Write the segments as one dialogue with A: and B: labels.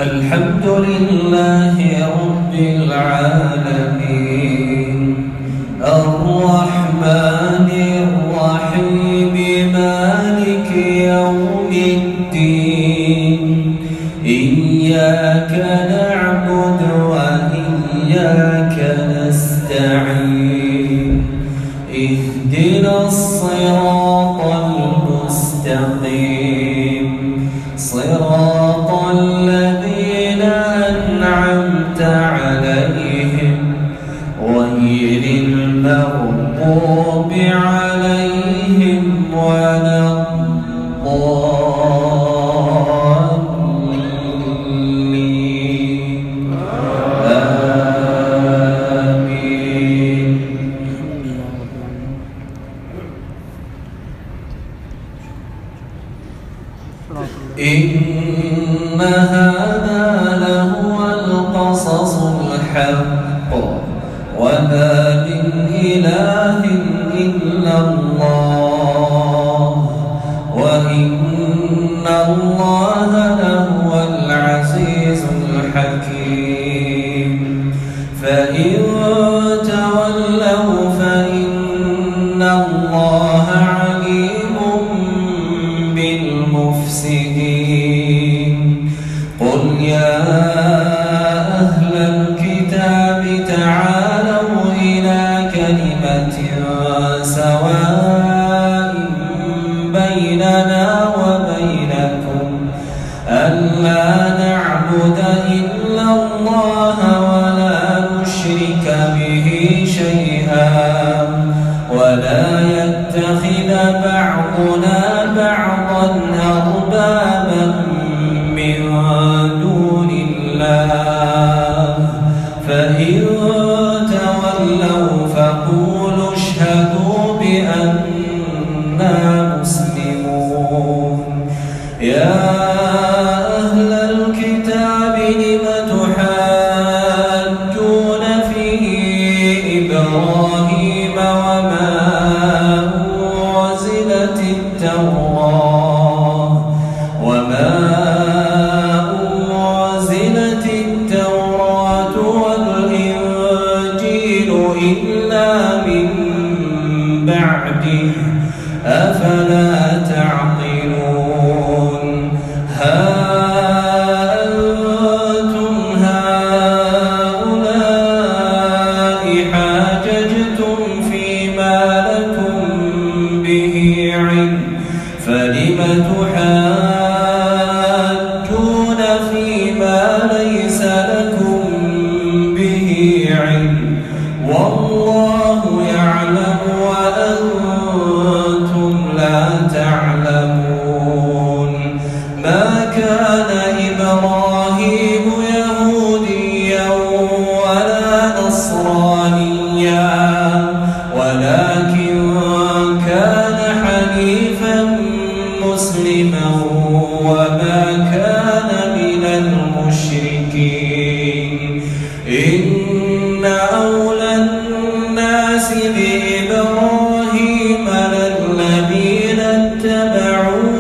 A: الحمد لله رب العالمين الرحمن الرحيم مالك يوم الدين إياك نعبد وإياك نستعين اهدنا الصراط المستقيم صراط الذين أنعمت عليهم غير المغضوب عليهم ولا الضالين آمين. إن هذا لهو القصص الحق وما من إله إلا الله وإن الله لهو العزيز الحكيم. فإن تولوا فإن الله عليم بالمفسدين. قل يا أهل الكتاب تعالوا إلى كلمة سواء بيننا وبينكم ألا نعبد إلا الله ولا نشرك به شيئا ولا يتخذ بعضنا بعضا أربابا من دون الله. فإن تولوا فقولوا اشهدوا بأننا مسلمون. يا أهل الكتاب لم تحاجون في إبراهيم وما أنزلت التوراة والإنجيل إلا من بعده أفلا تعقلون. ها أنتم هؤلاء حاججتم فيما لكم به علم فلم تحاجون فيما ليس لكم به علم والله يعلم وأنتم لا تعلمون. ما كان إبراهيم يهوديا ولا نصرانيا ولكن كان حنيفا مسلما وما كان من المشركين. إن أولى الناس بإبراهيم للذين اتبعوه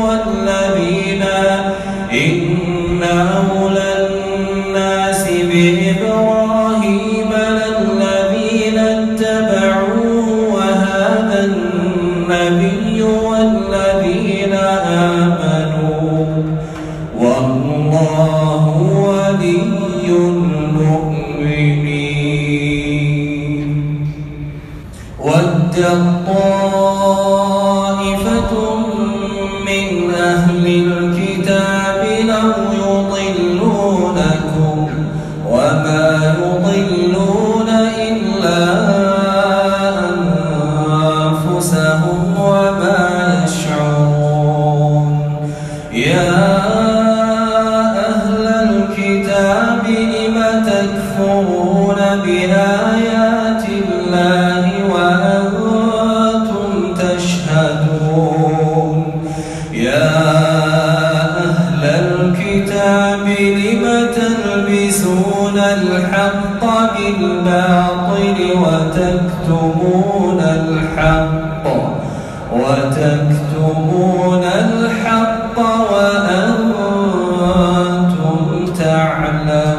A: وهذا النبي والذين آمنوا والله ولي المؤمنين. ود طائفة من أهل الكتاب لو يضلونكم وما يضلون إلا أنفسهم وما يشعرون. يا أهل الكتاب لم تكفرون بآيات الله وأنتم تشهدون. يا أهل الكتاب لم تلبسون الحق بالباطل وتكتمون الحق وأنتم تعلم